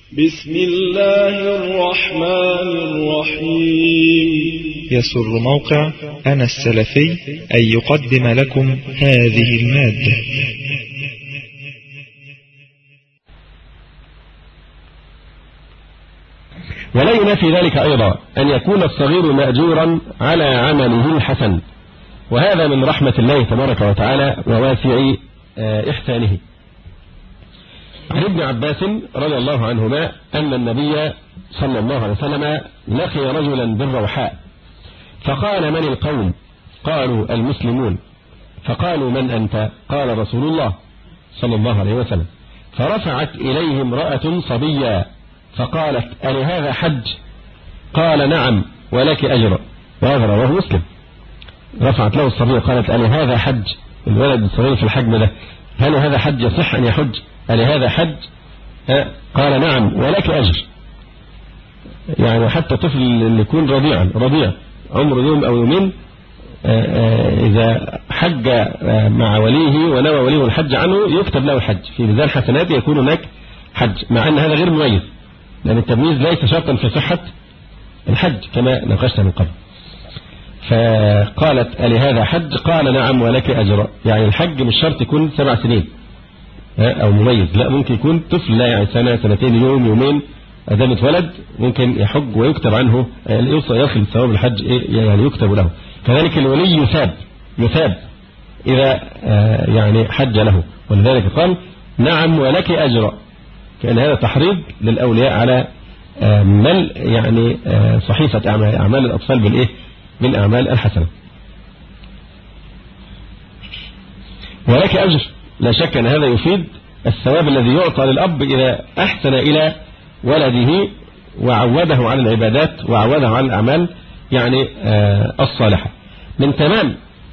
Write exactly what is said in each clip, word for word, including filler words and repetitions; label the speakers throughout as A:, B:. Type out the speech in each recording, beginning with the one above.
A: بسم الله الرحمن الرحيم.
B: يسر موقع أنا السلفي أن يقدم لكم هذه المادة.
C: ولا ينافي ذلك أيضا أن يكون الصغير مأجورا على عمله الحسن، وهذا من رحمة الله تبارك وتعالى وواسع إحسانه. عن ابن عباس رضي الله عنهما أن النبي صلى الله عليه وسلم لقي رجلا بالروحاء فقال: من القوم؟ قالوا: المسلمون. فقالوا: من أنت؟ قال: رسول الله صلى الله عليه وسلم. فرفعت إليه امرأة صبيا فقالت: ألهذا حج؟ قال: نعم ولك أجر. وهذا رواه مسلم. رفعت له الصبية قالت: ألهذا حج؟ الولد الصغير في الحجم ده، هل هذا حج يصح أن يحج؟ ألهذا حج؟ قال: نعم ولك أجر. يعني حتى طفل اللي يكون رضيعا رضيع عمره يوم أو يومين إذا حج مع وليه ونوى وليه الحج عنه يكتب له الحج في ميزان حسناته، يكون هناك حج، مع أن هذا غير مميز، لأن التمييز ليس شرطا في صحة الحج كما ناقشنا من قبل. فقالت: ألهذا حج؟ قال: نعم ولك أجر. يعني الحج مش شرط يكون سبع سنين أو مميز، لا، ممكن يكون طفل، لا يعني سنة سنتين يوم يومين أدام اتولد ممكن يحج ويكتب عنه، يصل يصل ثواب الحج يعني يكتب له. كذلك الولي يثاب يثاب إذا يعني حج له، ولذلك قال: نعم ولك أجر، كأن هذا تحريض للأولياء على مل يعني صحيفة أعمال, أعمال الأطفال بالإيه؟ بالأعمال الحسنة. ولك أجر، لا شك أن هذا يفيد الثواب الذي يعطى للأب إذا أحسن إلى ولده وعوده على العبادات وعوده على الأعمال يعني الصالحة. من تمام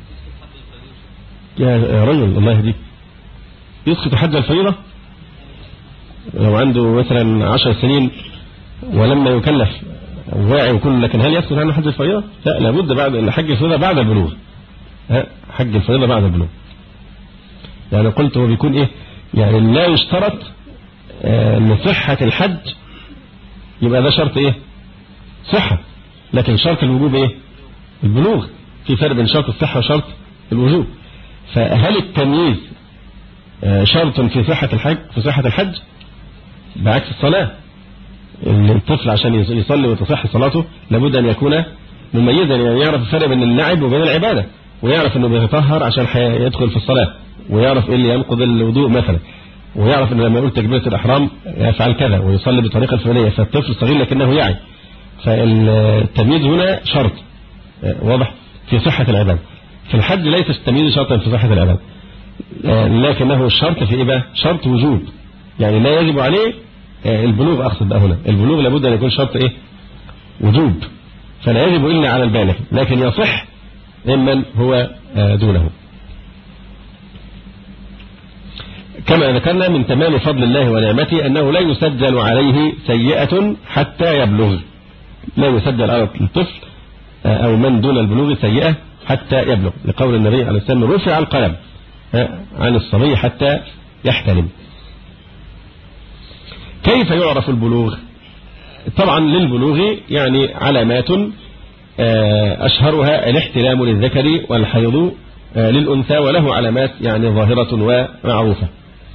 C: يا رجل الله يهديك يسقط حج الفريضة لو عنده مثلا عشر سنين ولما يكلف واعي وكل، لكن هل يسقط عنه حج الفريضة؟ لا، لابد بعد حج الفريضة بعد البلوغ. حج الفريضة بعد البلوغ. يعني قلت هو بيكون ايه؟ يعني لا يشترط ان صحة الحج يبقى ده شرط ايه؟ صحة، لكن شرط الوجوب ايه؟ البلوغ. في فرق بين شرط الصحة وشرط الوجوب. فهل التمييز شرط في صحة الحج في صحة الحج؟ بعكس الصلاة، الطفل عشان يصلي وتصح صلاته لابد ان يكون مميزا، يعني يعرف الفرق بين اللعب وبين العبادة، ويعرف انه بيتطهر عشان يدخل في الصلاة، ويعرف ايه اللي ينقض الوضوء مثلا، ويعرف ان لما يقول تكبيرة الإحرام يفعل كذا ويصلي بطريقة الفلانية. فالطفل صغير لكنه يعي. فالتمييز هنا شرط واضح في صحة العبادة. في الحج ليس التمييز شرطا في صحة العبادة، لكنه الشرط في إيه بقى؟ شرط وجوب، يعني لا يجب عليه البلوغ. أقصد بقى هنا البلوغ لابد أن يكون شرط إيه؟ وجوب، فلا يجب إلا على البالغ، لكن يصح ممن هو دونه. كما ذكرنا من تمام فضل الله ونعمته أنه لا يسجل عليه سيئة حتى يبلغ، لا يسجل على الطفل أو من دون البلوغ سيئة حتى يبلغ، لقول النبي عليه السلام: رفع القلم عن الصبي حتى يحتلم. كيف يعرف البلوغ؟ طبعا للبلوغ يعني علامات، أشهرها الاحتلام للذكر والحيض للأنثى، وله علامات يعني ظاهرة ومعروفة.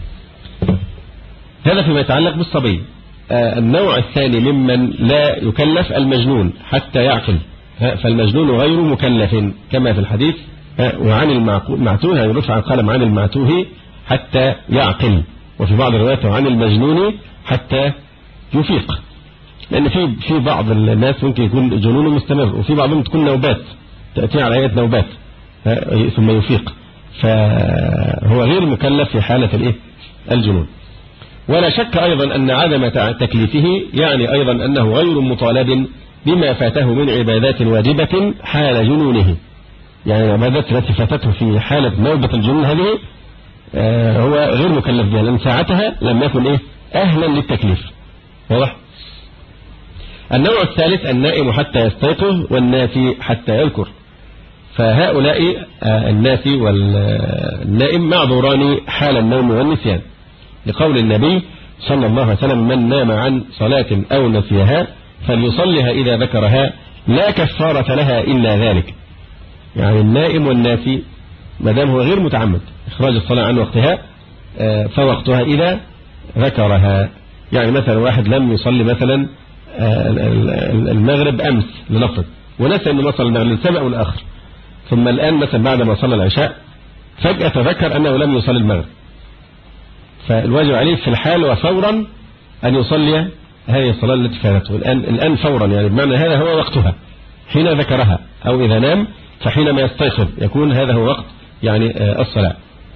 C: هذا فيما يتعلق بالصبي. النوع الثاني ممن لا يكلف المجنون حتى يعقل، فالمجنون غير مكلف كما في الحديث: وعن المعتوه، يعني رفع القلم عن المعتوه حتى يعقل، وفي بعض الروايات عن المجنون حتى يفيق، لأن في في بعض الناس ممكن يكون جنونه مستمر، وفي بعضهم تكون نوبات تأتي على هيئة نوبات ثم يفيق، فهو غير مكلف في حالة الايه؟ الجنون. ولا شك أيضا أن عدم تكليفه يعني أيضا أنه غير مطالب بما فاته من عبادات واجبة حال جنونه، يعني العبادات التي فاتته في حالة نوبة الجنون هذه هو غير مكلف بها، لأن ساعتها لم يكن إيه؟ أهلا للتكليف. واضح؟ النوع الثالث النائم حتى يستيقظ والناسي حتى يذكر. فهؤلاء الناسي والنائم معذوران حال النوم والنسيان، لقول النبي صلى الله عليه وسلم: من نام عن صلاة أو نسيها فليصلها إذا ذكرها لا كفارة لها إلا ذلك. يعني النائم والناسي ما دام هو غير متعمد إخراج الصلاة عن وقتها فوقتها إذا ذكرها. يعني مثلا واحد لم يصلي مثلا المغرب أمس لنفرض ونسى أنه صلى المغرب السابع والآخر، ثم الآن مثلا بعد ما صلى العشاء فجأة تذكر أنه لم يصلي المغرب، فالواجب عليه في الحال وفورا أن يصلي هذه الصلاة التي فاتته الآن الآن فورا. يعني بمعنى هذا هو وقتها حين ذكرها، أو إذا نام فحينما يستيقظ يكون هذا هو وقت يعني الصلاة،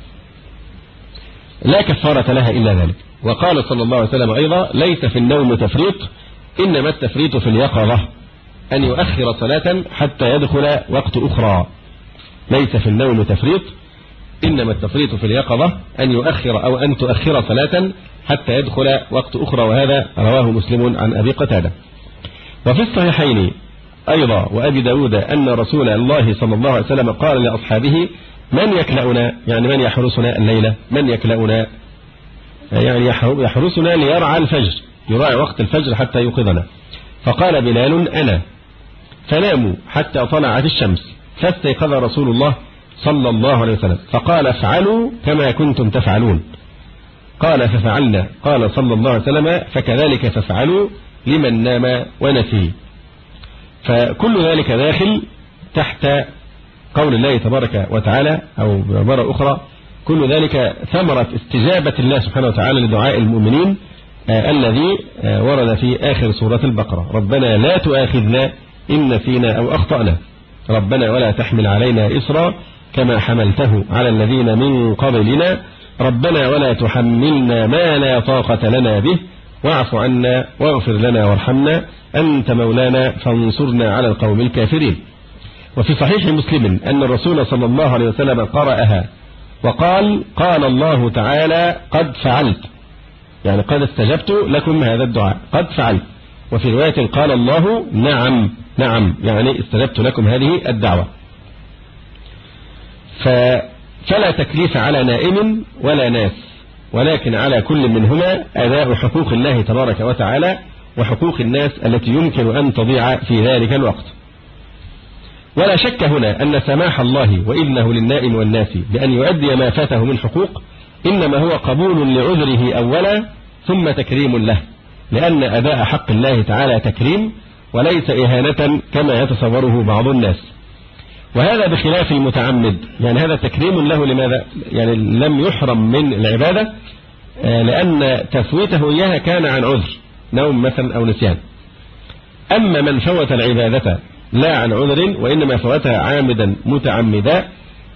C: لا كفارة لها إلا ذلك. وقال صلى الله عليه وسلم أيضا: ليس في النوم تفريط، إنما التفريط في اليقظة، أن يؤخر صلاة حتى يدخل وقت أخرى. ليس في النوم تفريط، إنما التفريط في اليقظة، أن يؤخر أو أن تؤخر صلاة حتى يدخل وقت أخرى. وهذا رواه مسلم عن أبي قتادة. وفي الصحيحين أيضا وأبي داود أن رسول الله صلى الله عليه وسلم قال لأصحابه: من يكلأنا، يعني من يحرسنا الليلة، من يكلأنا يعني يحرسنا ليرعى الفجر، يراعي وقت الفجر حتى يوقظنا. فقال بلال: أنا. فناموا حتى طلعت الشمس، فاستيقظ رسول الله صلى الله عليه وسلم فقال: افعلوا كما كنتم تفعلون. قال: ففعلنا. قال صلى الله عليه وسلم: فكذلك فافعلوا لمن نام ونسي. فكل ذلك داخل تحت قول الله تبارك وتعالى، أو بعبارة أخرى كل ذلك ثمرة استجابة الله سبحانه وتعالى لدعاء المؤمنين آه الذي آه ورد في آخر سورة البقرة: ربنا لا تؤاخذنا إن نسينا أو أخطأنا، ربنا ولا تحمل علينا إصرا كما حملته على الذين من قبلنا، ربنا ولا تحملنا ما لا طاقة لنا به، واعف عنا واغفر لنا وارحمنا أنت مولانا فانصرنا على القوم الكافرين. وفي صحيح مسلم أن الرسول صلى الله عليه وسلم قرأها وقال: قال الله تعالى: قد فعلت، يعني قد استجبت لكم هذا الدعاء، قد فعلت. وفي رواية قال الله: نعم نعم، يعني استجبت لكم هذه الدعوة. فلا تكليف على نائم ولا ناس، ولكن على كل منهما أداء حقوق الله تبارك وتعالى وحقوق الناس التي يمكن أن تضيع في ذلك الوقت. ولا شك هنا أن سماح الله وإذنه للنائم والناس بأن يؤدي ما فاته من حقوق إنما هو قبول لعذره أولا ثم تكريم له، لأن أداء حق الله تعالى تكريم وليس إهانة كما يتصوره بعض الناس. وهذا بخلاف المتعمد، يعني هذا تكريم له. لماذا؟ يعني لم يحرم من العبادة لأن تفويته إياها كان عن عذر، نوم مثلا أو نسيان. أما من فوت العبادة لا عن عذر وإنما فوتها عامدا متعمدا،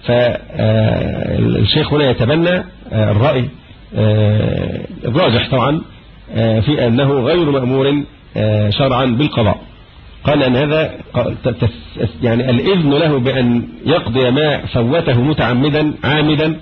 C: فالشيخ هنا يتبنى الرأي الراجح طبعا في أنه غير مأمور شرعا بالقضاء. قال أن هذا يعني الإذن له بأن يقضي ما فوته متعمدا عامدا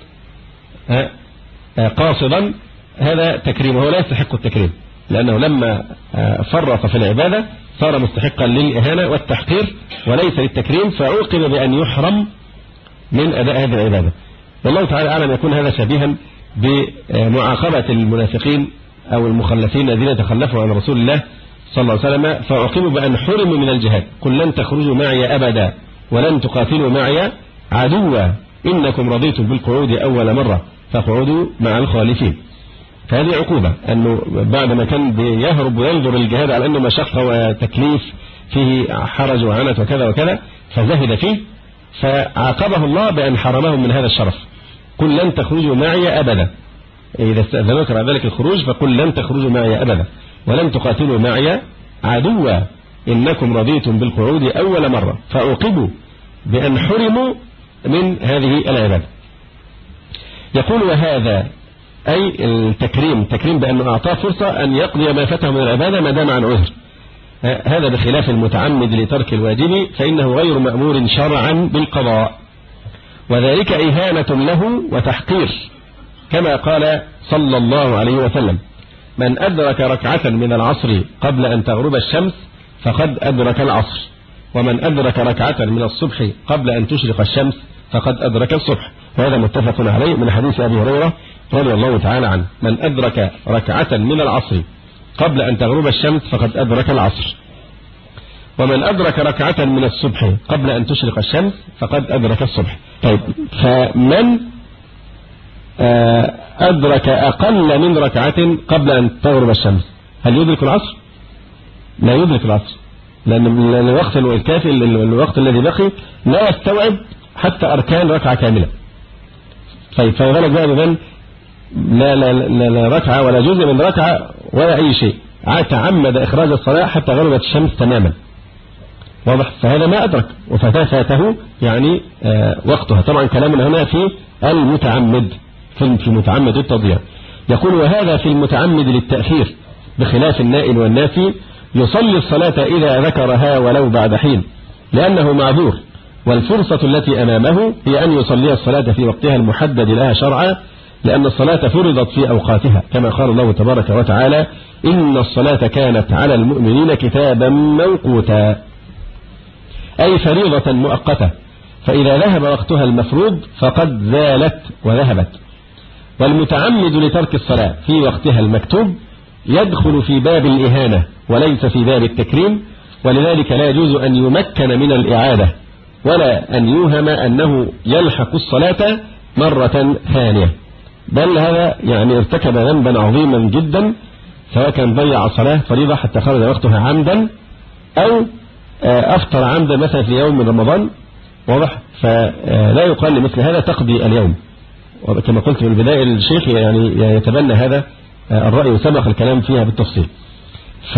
C: قاصدا، هذا تكريم، وهو لا يستحق التكريم، لأنه لما فرط في العبادة صار مستحقا للإهانة والتحقير وليس للتكريم، فعوقب بأن يحرم من أداء هذه العبادة. والله تعالى أعلم يكون هذا شبيها بمعاقبة المنافقين أو المخلفين الذين تخلفوا عن رسول الله صلى الله عليه وسلم فعوقبوا بأن حرموا من الجهاد. قل لن تخرجوا معي أبدا ولن تقاتلوا معي عدوا إنكم رضيتم بالقعود أول مرة فاقعدوا مع الخالفين. فهذه عقوبة، أنه بعد ما كان يهرب وينظر الجهاد على أنه مشقة وتكليف فيه حرج وعنت وكذا وكذا فزهد فيه، فعاقبه الله بأن حرمهم من هذا الشرف. قل لن تخرجوا معي أبدا، إذا استأذنوك بعد ذلك الخروج فقل لن تخرجوا معي أبدا ولن تقاتلوا معي عدوا إنكم رضيتم بالقعود أول مرة، فعوقبوا بأن حرموا من هذه العبادة. يقول: وهذا أي التكريم، تكريم بأنه أعطاه فرصة أن يقضي ما فاته من العبادة ما دام عن عذر. هذا بخلاف المتعمد لترك الواجب فإنه غير مأمور شرعا بالقضاء، وذلك إهانة له وتحقير، كما قال صلى الله عليه وسلم: من أدرك ركعة من العصر قبل أن تغرب الشمس فقد أدرك العصر، ومن أدرك ركعة من الصبح قبل أن تشرق الشمس فقد أدرك الصبح، وهذا متفق عليه من حديث أبي هريرة رضي الله تعالى عنه: من أدرك ركعة من العصر قبل أن تغرب الشمس فقد أدرك العصر، ومن أدرك ركعة من الصبح قبل أن تشرق الشمس فقد أدرك الصبح. طيب، فمن أدرك أقل من ركعة قبل أن تغرب الشمس هل يدرك العصر؟ لا يدرك العصر، لأن الوقت الكافي الوقت الذي بقي لا يستوعب حتى أركان ركعة كاملة. طيب، فيغلق بقى بمن لا, لا, لا, لا ركعة ولا جزء من ركعة ولا أي شيء، تعمد إخراج الصلاة حتى غربت الشمس تماما، واضح؟ فهذا ما أدرك وفاته يعني آه وقتها. طبعا كلامنا هنا في المتعمد، في متعمد التضييع. يقول: وهذا في المتعمد للتأخير بخلاف النائل والنافي، يصلي الصلاة إذا ذكرها ولو بعد حين لأنه معذور، والفرصة التي أمامه هي أن يصلي الصلاة في وقتها المحدد لها شرعا، لأن الصلاة فرضت في أوقاتها كما قال الله تبارك وتعالى: إن الصلاة كانت على المؤمنين كتابا موقوتا، أي فريضة مؤقتة، فإذا ذهب وقتها المفروض فقد زالت وذهبت. والمتعمد لترك الصلاة في وقتها المكتوب يدخل في باب الإهانة وليس في باب التكريم، ولذلك لا يجوز أن يمكن من الإعادة ولا أن يوهم أنه يلحق الصلاة مرة ثانية، بل هذا يعني ارتكب ذنبا عظيما جدا، سواء كان ضيع صلاة فريضة حتى خرج وقتها عمدا، أو أفطر عمدا مثلا في يوم من رمضان، واضح؟ فلا يقال لمثل هذا تقضي اليوم، كما قلت في البداية الشيخ يعني يتبنى هذا الرأي وسبق الكلام فيها بالتفصيل. ف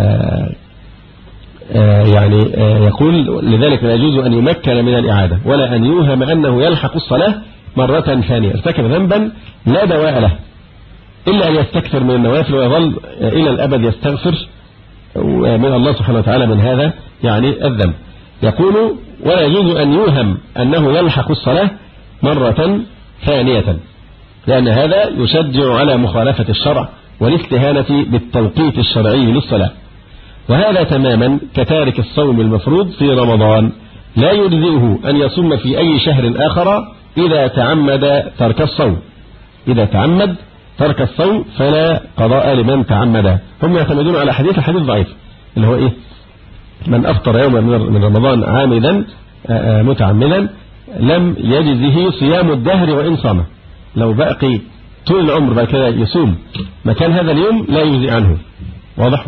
C: يعني يقول: لذلك لا يجوز أن يمكن من الإعادة ولا أن يوهم أنه يلحق الصلاة مرة ثانية، ارتكب ذنبا لا دواء له إلا أن يستكثر من النوافل ويظل إلى الأبد يستغفر من الله سبحانه وتعالى من هذا يعني الذنب. يقول: ولا يجوز أن يوهم أنه يلحق الصلاة مرة ثانية، لأن هذا يشجع على مخالفة الشرع والاستهانة بالتوقيت الشرعي للصلاة، وهذا تماما كتارك الصوم المفروض في رمضان، لا يجزئه أن يصوم في أي شهر آخر إذا تعمد ترك الصوم. إذا تعمد ترك الصوم فلا قضاء لمن تعمد. هم يعتمدون على حديث الحديث ضعيف اللي هو إيه؟ من أفطر يوما من رمضان عامدا متعمدا لم يجزه صيام الدهر وإن صام، لو بقي طول العمر بعد كده يصوم مكان هذا اليوم لا يجزي عنه، واضح؟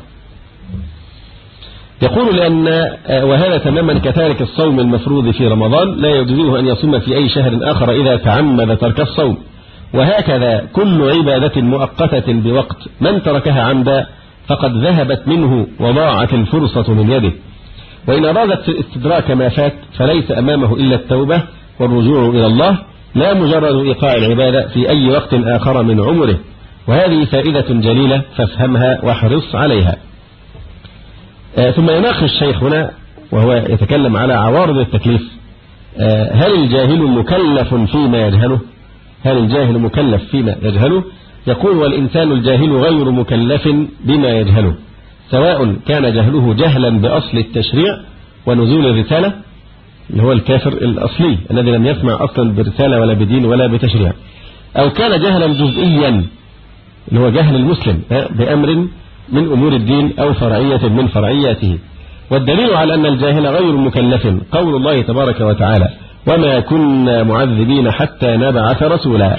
C: يقول: لأن وهذا تماما كتارك الصوم المفروض في رمضان، لا يجزيه أن يصوم في أي شهر آخر إذا تعمد ترك الصوم. وهكذا كل عبادة مؤقتة بوقت من تركها عمدا فقد ذهبت منه وضاعت الفرصة من يده، وإن أرادت استدراك ما فات فليس أمامه إلا التوبة والرجوع إلى الله، لا مجرد إيقاع العبادة في أي وقت آخر من عمره. وهذه فائدة جليلة فافهمها واحرص عليها. آه ثم يناقش الشيخ هنا وهو يتكلم على عوارض التكليف. آه هل الجاهل مكلف فيما يجهله؟ هل الجاهل مكلف فيما يجهله؟ يقول: والإنسان الجاهل غير مكلف بما يجهله، سواء كان جهله جهلا بأصل التشريع ونزول الرسالة اللي هو الكافر الأصلي الذي لم يسمع أصلا برسالة ولا بدين ولا بتشريع، أو كان جهلا جزئيا اللي هو جهل المسلم بأمر من أمور الدين أو فرعية من فرعياته. والدليل على أن الجاهل غير مكلف قول الله تبارك وتعالى: وما كنا معذبين حتى نبعث رسولا،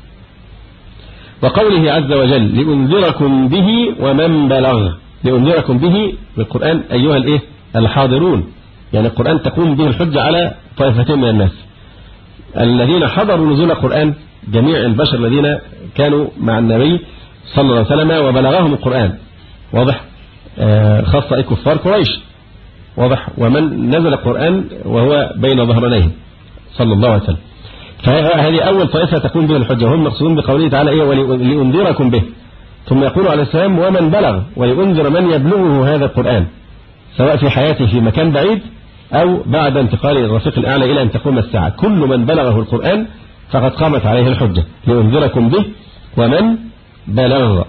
C: وقوله عز وجل: لأنذركم به ومن بلغ. لأنذركم به بالقرآن أيها الإيه الحاضرون، يعني القرآن تقوم به الحجة على طائفتين من الناس، الذين حضروا نزول القرآن، جميع البشر الذين كانوا مع النبي صلى الله عليه وسلم وبلغهم القرآن، واضح؟ آه خاصة أي كفار قريش، واضح؟ ومن نزل القرآن وهو بين ظهرانيه صلى الله عليه وسلم. فهذه أول طائفة تكون به الحجة، وهم مقصودون بقوله تعالى إيه؟ ولأنذركم به. ثم يقول عليه السلام: ومن بلغ، ولينذر من يبلغه هذا القرآن، سواء في حياته في مكان بعيد أو بعد انتقال الرفيق الأعلى إلى أن تقوم الساعة. كل من بلغه القرآن فقد قامت عليه الحجة. لأنذركم به ومن بلغ.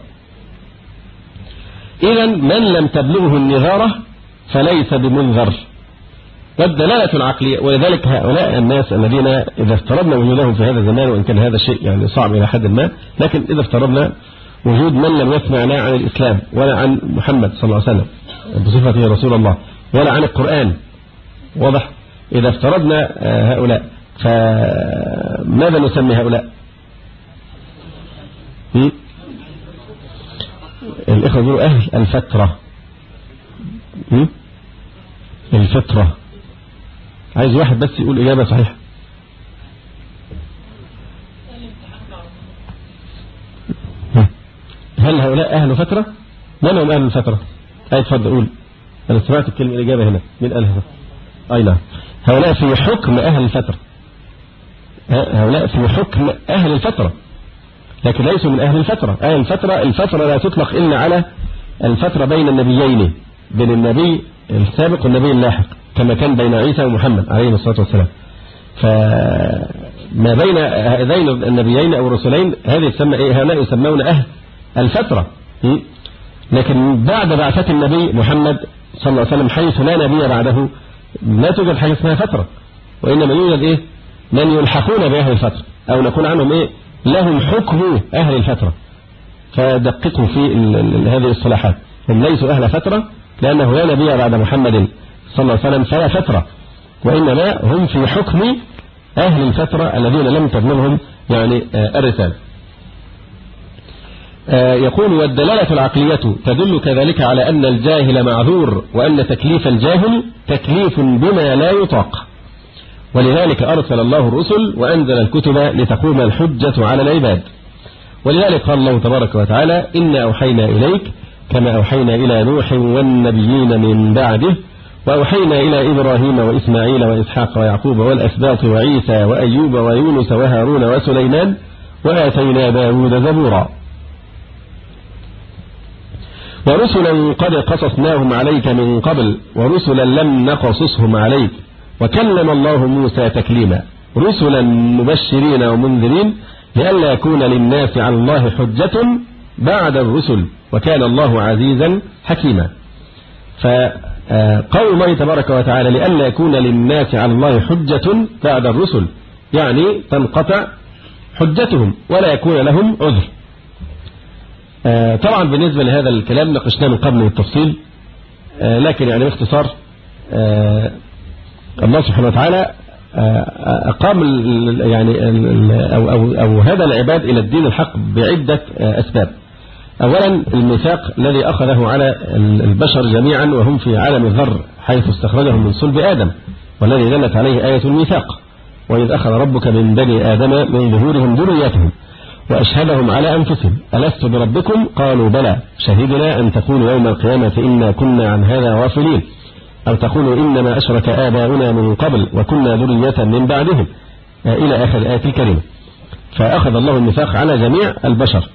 C: إذن من لم تبلغه النذارة فليس بمنذر، والدلالة العقلية. ولذلك هؤلاء الناس الذين إذا افترضنا وجودهم في هذا الزمان، وإن كان هذا الشيء يعني صعب إلى حد ما، لكن إذا افترضنا وجود من لم يسمع لا عن الإسلام ولا عن محمد صلى الله عليه وسلم بصفته رسول الله ولا عن القرآن، واضح؟ إذا افترضنا هؤلاء فماذا نسمي هؤلاء؟ الإخوة يقولوا أهل الفترة. الفترة. عايز واحد بس يقول إجابة صحيحة. هل هؤلاء أهل فترة؟ من هم أهل الفترة؟ أي تفضل قول. أنا سمعت الكلمة الإجابة هنا. من أهل الفترة؟ أي نعم. هؤلاء في حكم أهل الفترة. هؤلاء في حكم أهل الفترة، لكن ليسوا من أهل الفترة. أهل الفترة، الفترة لا تطلق إلا على الفترة بين النبيين، بين النبي السابق والنبي اللاحق، كما كان بين عيسى ومحمد عليه الصلاة والسلام. فما بين هذين النبيين أو الرسولين هذه تسمى إيه؟ هؤلاء يسمون أهل الفترة. لكن بعد بعثة النبي محمد صلى الله عليه وسلم حيث لا نبي بعده لا توجد حاجة اسمها فترة، وإنما يوجد إيه؟ من يلحقون بأهل الفترة، أو نقول عنهم إيه؟ لهم حكم أهل الفترة. فدققوا في هذه الصلاحات. هم ليسوا أهل فترة لأنه لا نبي بعد محمد صلى الله عليه وسلم فلا فترة، وإنما هم في حكم أهل الفترة الذين لم تبلغهم يعني الرسالة. يقول: والدلالة العقلية تدل كذلك على أن الجاهل معذور، وأن تكليف الجاهل تكليف بما لا يطاق، ولذلك أرسل الله الرسل وأنزل الكتب لتقوم الحجة على العباد. ولذلك قال الله تبارك وتعالى: إنا أوحينا إليك كما أوحينا إلى نوح والنبيين من بعده، وأوحينا إلى إبراهيم وإسماعيل وإسحاق ويعقوب والأسباط وعيسى وأيوب ويونس وهارون وسليمان وآتينا داود زبورا، ورسلا قد قصصناهم عليك من قبل ورسلا لم نقصصهم عليك، وكلم الله موسى تكليما، رسلا مبشرين ومنذرين لئلا يكون للناس على الله حجة بعد الرسل، وكان الله عزيزا حكيما. فقول الله تبارك وتعالى لئلا يكون للناس على الله حجة بعد الرسل، يعني تنقطع حجتهم ولا يكون لهم عذر. طبعا بالنسبة لهذا الكلام ناقشناه من قبل بالتفصيل، لكن يعني باختصار الله سبحانه وتعالى أقام يعني أو, أو, أو هدى العباد إلى الدين الحق بعدة أسباب. أولا الميثاق الذي أخذه على البشر جميعا وهم في عالم الذر حيث استخرجهم من صلب آدم، والذي دلت عليه آية الميثاق: وإذ أخذ ربك من بني آدم من ظهورهم ذريتهم وأشهدهم على أنفسهم ألست بربكم قالوا بلى شهدنا أن تقولوا يوم القيامة إنا كنا عن هذا غافلين أو تقولوا إنما أشرك آباؤنا من قبل وكنا ذرية من بعدهم إلى آخر الآية الكريمة. فأخذ الله الميثاق على جميع البشر،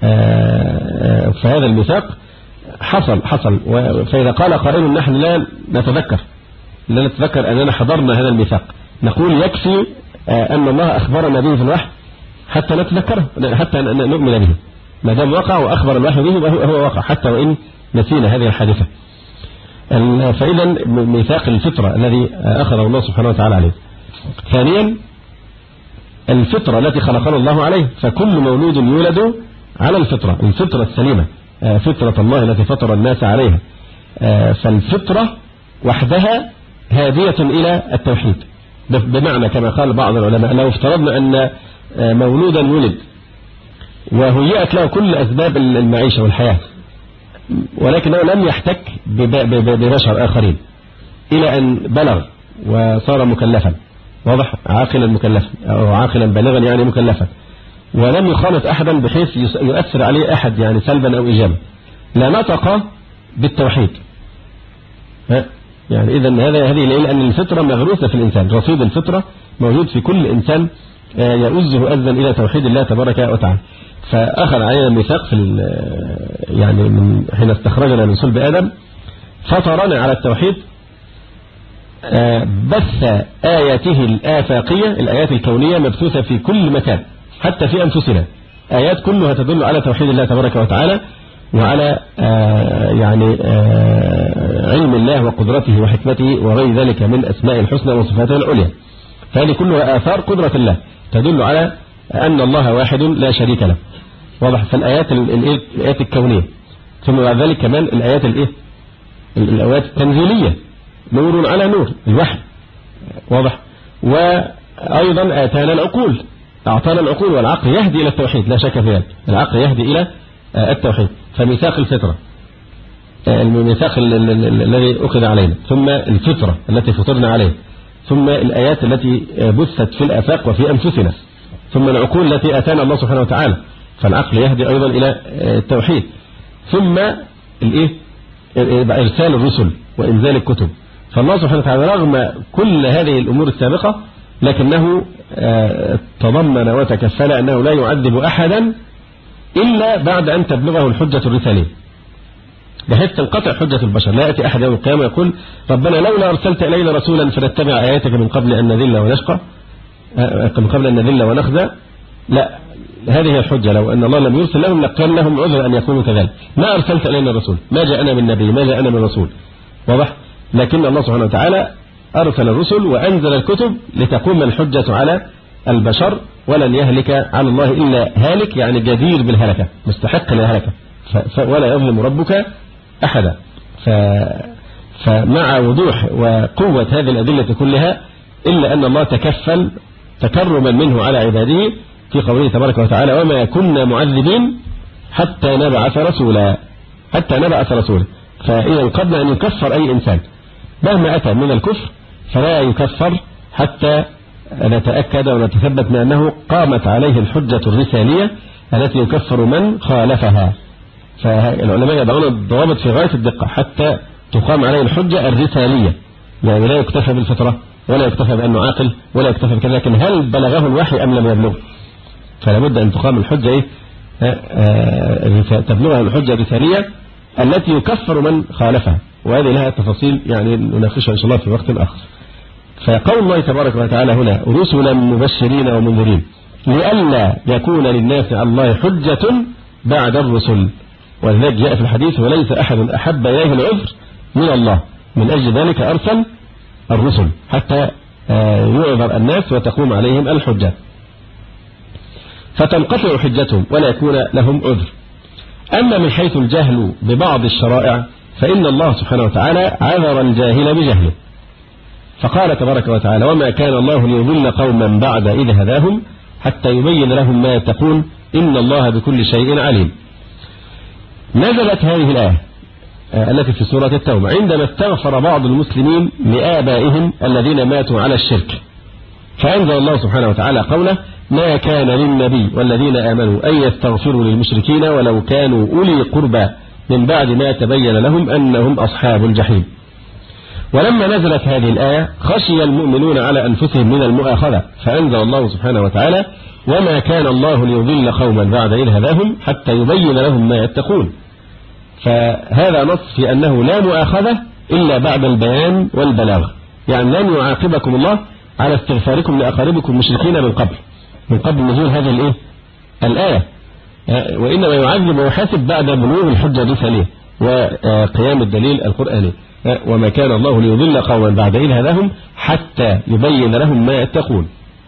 C: فهذا الميثاق حصل حصل فإذا قال قائل نحن لا نتذكر لا نتذكر أننا حضرنا هذا الميثاق، نقول يكفي أن الله أخبرنا به في الوحي حتى نتذكره، حتى نؤمن به. ما دام وقع وأخبر الوحي به هو وقع حتى وإن نسينا هذه الحادثة. فإذا ميثاق الفطرة الذي أخذه الله سبحانه وتعالى عليه. ثانيا الفطرة التي خلقنا الله عليه، فكل مولود يولد على الفطرة، الفطرة السليمة، فطرة الله التي فطر الناس عليها. فالفطرة وحدها هادية إلى التوحيد، بمعنى كما قال بعض العلماء: لو افترضنا أن مولودا ولد وهيئت له كل أسباب المعيشة والحياة، ولكنه لم يحتك ببشر آخرين إلى أن بلغ وصار مكلفا، واضح، عاقلا مكلفا أو عاقلا بالغا يعني مكلفا، ولم يخالط أحدا بحيث يؤثر عليه أحد يعني سلبا أو إيجابا، لا نطق بالتوحيد. يعني إذا هذا هذه لأن الفطرة مغروسة في الإنسان، رصيد الفطرة موجود في كل إنسان يؤزه أذن إلى توحيد الله تبارك وتعالى. فأخذ علينا الميثاق في يعني من حين استخرجنا من صلب آدم، فطرنا على التوحيد، بث آياته الآفاقية، الآيات الكونية مبثوثة في كل مكان حتى في أنفسنا، آيات كلها تدل على توحيد الله تبارك وتعالى وعلى يعني علم الله وقدرته وحكمته وغير ذلك من أسماء الحسنى وصفاته العليا. فهذه كلها آثار قدرة الله تدل على أن الله واحد لا شريك له. واضح؟ فالآيات الآيات الكونية، ثم بعد ذلك كمان الآيات الإيه؟ الآيات التنزيلية، نور على نور، الوحي. واضح؟ وأيضا آتانا العقول، أعطانا العقول، والعقل يهدي إلى التوحيد لا شك في ذلك، العقل يهدي إلى التوحيد. فميثاق الفطرة، الميثاق الذي أخذ علينا، ثم الفطرة التي فطرنا عليه، ثم الآيات التي بثت في الآفاق وفي أنفسنا، ثم العقول التي آتانا الله سبحانه وتعالى، فالعقل يهدي أيضا إلى التوحيد، ثم الإيه؟ إرسال الرسل وإنزال الكتب. فالله سبحانه وتعالى رغم كل هذه الأمور السابقة لكنه تضمن وتكفل أنه لا يعذب أحدا إلا بعد أن تبلغه الحجة الرسالية، بحيث تنقطع حجة البشر. لا يأتي أحد يوم القيامة يقول ربنا لولا أرسلت إلينا رسولا فنتبع آياتك من قبل أن نذل ونشقى، من قبل أن نذل ونخزى. لا، هذه الحجة، لو أن الله لم يرسل لهم لكان لهم عذر أن يكونوا كذلك. ما أرسلت إلينا رسول، ما جاءنا من نبي، ما جاءنا من رسول. واضح؟ لكن الله سبحانه وتعالى أرسل الرسل وأنزل الكتب لتقوم الحجة على البشر، ولن يهلك على الله إلا هالك، يعني جدير بالهلكة، مستحق للهلكة، ولا يظلم ربك أحدا. ف... فمع وضوح وقوة هذه الأدلة كلها، إلا أن الله تكفل تكرما منه على عباده في قوله تبارك وتعالى وما كنا معذبين حتى نبعث رسولا، حتى نبعث رسولا. فإذا قبل أن يكفر أي إنسان مهما أتى من الكفر فلا يكفر حتى نتأكد ونتثبت من أنه قامت عليه الحجة الرسالية التي يكفر من خالفها. فالعلماء يضعون الضوابط في غاية الدقة حتى تقام عليه الحجة الرسالية، يعني لا يكتفى بالفطرة ولا يكتفى بأنه عاقل ولا يكتفى بكذا، لكن هل بلغه الوحي أم لم يبلغ؟ فلا بد أن تقام الحجة إيه؟ تبلغها الحجة الرسالية التي يكفر من خالفها، وهذه لها تفاصيل يعني نناقشها إن شاء الله في وقت آخر. فقول الله تبارك وتعالى هنا رسلا مبشرين ومنذرين لئلا يكون للناس على الله حجة بعد الرسل، ولذلك جاء في الحديث وليس أحد أحب إليه العذر من الله، من أجل ذلك أرسل الرسل حتى يعذر الناس وتقوم عليهم الحجة، فتنقطع حجتهم ولا يكون لهم عذر. أما من حيث الجهل ببعض الشرائع فإن الله سبحانه وتعالى عذر الجاهل بجهله، فقال تبارك وتعالى وما كان الله ليضل قوما بعد إذ هداهم حتى يبين لهم ما يتقون إن الله بكل شيء عليم. نزلت هذه الآية التي في سورة التوبة عندما استغفر بعض المسلمين لآبائهم الذين ماتوا على الشرك، فأنزل الله سبحانه وتعالى قوله ما كان للنبي والذين آمنوا أن يستغفروا للمشركين ولو كانوا أولي قربى من بعد ما تبين لهم أنهم أصحاب الجحيم. ولما نزلت هذه الآية خشي المؤمنون على أنفسهم من المؤاخذة، فأنزل الله سبحانه وتعالى وما كان الله ليضل قوما بعد إذ هداهم حتى يبين لهم ما يتقون. فهذا نص في أنه لا مؤاخذة إلا بعد البيان والبلاغ، يعني لن يعاقبكم الله على استغفاركم لأقاربكم المشركين من قبل من قبل نزول هذه الإيه؟ الآية، وإنما يعذب ويحاسب بعد بلوغ الحجة الرسالية وقيام الدليل القرآني. وما كان الله ليضل قوما بعد إذ هداهم حتى يبين لهم ما يتقون.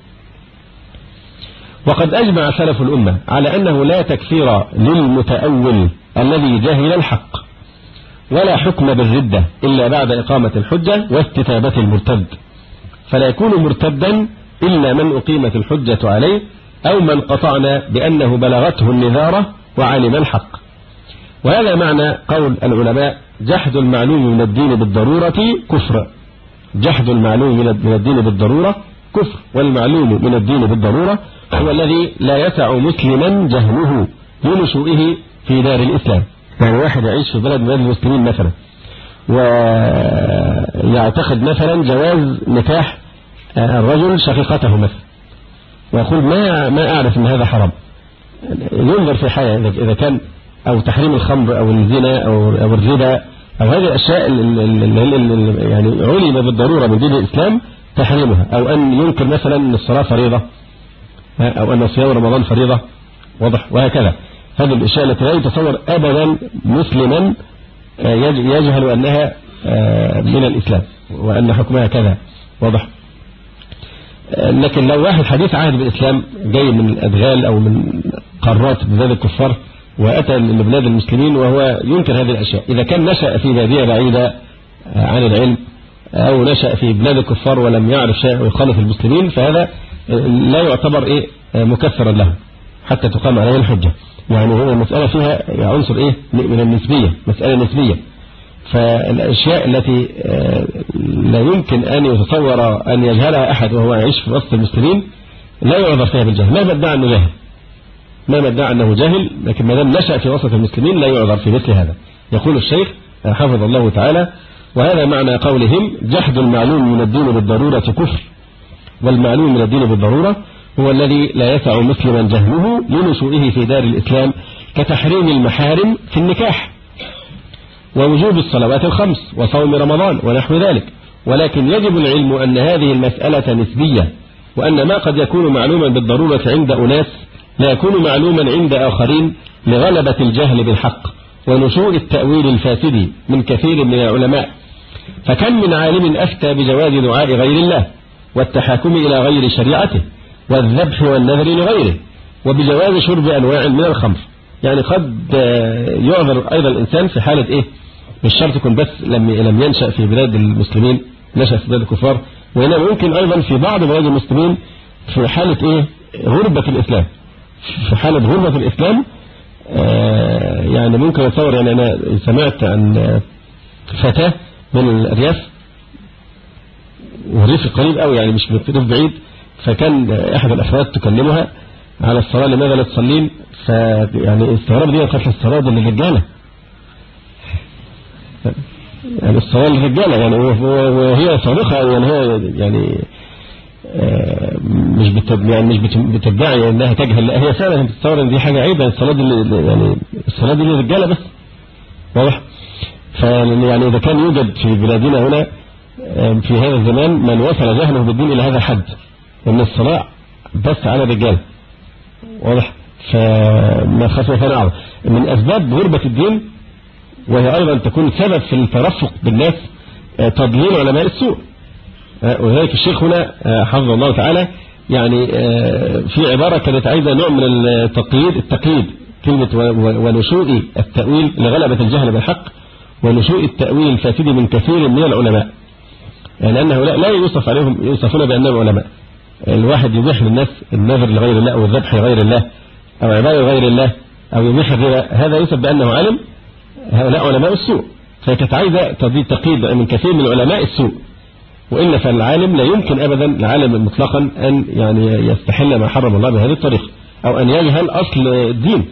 C: وقد أجمع سلف الأمة على أنه لا تكفير للمتأول الذي جهل الحق، ولا حكم بالردة إلا بعد إقامة الحجة واستتابة المرتد، فلا يكون مرتدا إلا من أقيمت الحجة عليه أو من قطعنا بأنه بلغته النذارة وعلم الحق. وهذا معنى قول العلماء جحد المعلوم من الدين بالضرورة كفر. جحد المعلوم من الدين بالضرورة كفر، والمعلوم من الدين بالضرورة هو الذي لا يسع مسلما جهله لنشوئه في دار الإسلام. يعني واحد يعيش في بلد من المسلمين مثلا ويعتقد مثلا جواز نكاح الرجل شقيقته مثلا، ويقول ما ما أعرف أن هذا حرام، ينظر في حاجة إذا كان أو تحريم الخمر أو الزنا أو أو الربا أو هذه الأشياء اللي يعني علم بالضرورة من دين الإسلام تحريمها، أو أن ينكر مثلا أن الصلاة فريضة أو أن صيام رمضان فريضة، واضح، وهكذا. هذه الأشياء التي لا يتصور أبدا مسلما يجهل أنها من الإسلام وأن حكمها كذا، واضح. لكن لو واحد حديث عهد بالإسلام جاي من الأدغال أو من قارات بلاد الكفار وأتى لبلاد المسلمين وهو ينكر هذه الأشياء، إذا كان نشأ في بادية بعيدة عن العلم أو نشأ في بلاد الكفار ولم يعرف شيء ويخالف المسلمين، فهذا لا يعتبر إيه مكفرا له حتى تقام عليه الحجة. يعني هو المسألة فيها عنصر إيه من النسبية، مسألة نسبية. فالأشياء التي لا يمكن أن يتصور أن يجهلها أحد وهو يعيش في وسط المسلمين لا يعذر فيها بالجهل، ما ادعى أنه جاهل، ما ادعى أنه جاهل، لكن ما دام نشأ في وسط المسلمين لا يعذر في مثل هذا. يقول الشيخ حفظ الله تعالى: وهذا معنى قولهم: جحد المعلوم من الدين بالضرورة كفر، والمعلوم من الدين بالضرورة هو الذي لا يسع مسلما جهله لنشوئه في دار الإسلام، كتحريم المحارم في النكاح ووجوب الصلوات الخمس وصوم رمضان ونحو ذلك. ولكن يجب العلم أن هذه المسألة نسبية، وأن ما قد يكون معلوما بالضرورة عند أناس لا يكون معلوما عند آخرين لغلبة الجهل بالحق ونشوء التأويل الفاسد من كثير من العلماء. فكم من عالم أفتى بجواز دعاء غير الله والتحاكم إلى غير شريعته والذبح والنذر لغيره، وبجواز شرب أنواع من الخمر. يعني قد يعذر أيضا الإنسان في حالة إيه؟ مش شرط يكون بس لم لم ينشأ في بلاد المسلمين، نشأ في بلاد الكفار، وإنما ممكن أيضا في بعض بلاد المسلمين في حالة إيه؟ غربة الإسلام. في حالة غربة الإسلام آه يعني ممكن أتصور، يعني أنا سمعت عن فتاة من الرياف، والريف قريب قوي يعني مش ريف بعيد، فكان أحد الأخوات تكلمها على الصلاة لماذا لا تصلين، فيعني استغرب دي قالت الصلاة للرجالة، يعني الصلاة للرجالة، يعني وهي صادقة، يعني هي يعني مش بتب يعني مش بتدعي انها تجهل، لا هي فعلا بتتصور ان دي حاجة عيبة، الصلاة دي يعني الصلاة دي للرجالة بس، واضح. فيعني إذا كان يوجد في بلادنا هنا في هذا الزمان من وصل جهله بالدين إلى هذا الحد ان الصلاة بس على الرجال، واضح. فما خاف فنعم من أسباب غربة الدين، وهي أيضا تكون سبب في الترفق بالناس تضليل علماء السوء. وذلك الشيخ هنا حفظه الله تعالى يعني في عبارة كانت عايزة نوع من التقييد التقييد كلمة ونشوء التأويل لغلبة الجهل بالحق ونشوء التأويل الفاسد من كثير من العلماء، يعني أن هؤلاء لا يوصف عليهم يوصفون بأنهم علماء. الواحد يبيح للناس النذر لغير الله أو الذبح لغير الله أو عبادة غير الله أو يبيح الربا، هذا يوصف بأنه عالم. هؤلاء علماء السوء، فكانت عايزة تقييد من كثير من علماء السوء. وإلا فالعالم لا يمكن أبدا العالم مطلقا أن يعني يستحل ما حرم الله بهذه الطريقة أو أن يجهل أصل الدين.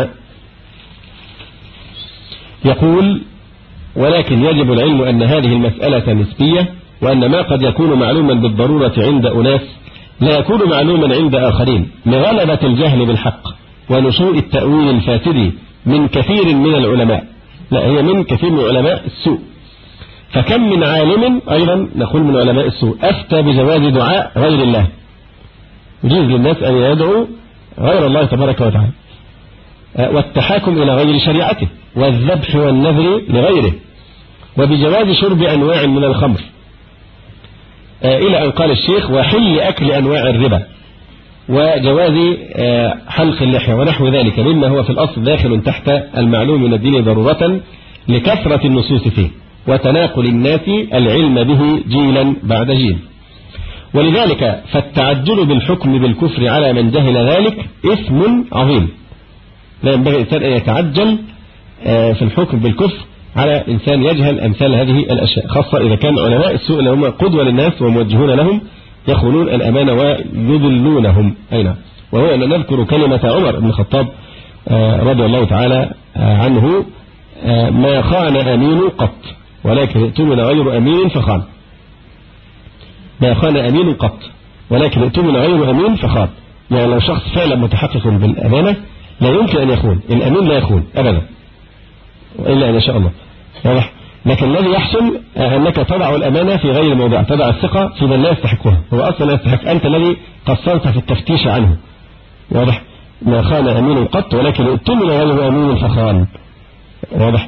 C: يقول: ولكن يجب العلم أن هذه المسألة نسبية، وأن ما قد يكون معلوما بالضرورة عند أناس لا يكون معلوما عند آخرين لغلبة الجهل بالحق ونشوء التأويل الفاسد من كثير من العلماء. لا، هي من كثير من علماء السوء. فكم من عالم أيضا نقول من علماء السوء أفتى بجواز دعاء غير الله، يجوز للناس أن يدعوا غير الله تبارك وتعالى، والتحاكم إلى غير شريعته والذبح والنذر لغيره، وبجواز شرب أنواع من الخمر، إلى أن قال الشيخ: وحل أكل أنواع الربا، وجواز حلق اللحية ونحو ذلك مما هو في الأصل داخل تحت المعلوم من الدين ضرورة لكثرة النصوص فيه وتناقل الناس العلم به جيلا بعد جيل. ولذلك فالتعجل بالحكم بالكفر على من جهل ذلك إثم عظيم. لا ينبغي الإنسان أن يتعجل في الحكم بالكفر على إنسان يجهل أمثال هذه الأشياء، خاصة إذا كان علماء السوء اللي هم قدوة للناس وموجهون لهم يخونون الأمانة ويضلونهم. أين وهو أن نذكر كلمة عمر بن الخطاب رضي الله تعالى عنه: ما خان أمين قط ولكن ائتمن غير أمين فخان. ما خان أمين قط ولكن ائتمن غير أمين فخان. يعني لو شخص فعلا متحقق بالأمانة لا يمكن أن يخون، الأمين لا يخون أبدا إلا أن يشاء الله، واضح. لكن الذي يحصل أنك تضع الأمانة في غير موضع، تضع الثقة في من لا يستحقها، هو أصلا لا يستحق، أنت الذي قصرت في التفتيش عنه، واضح. ما خان أمين قط ولكن ائتمن غير أمين فخان، واضح.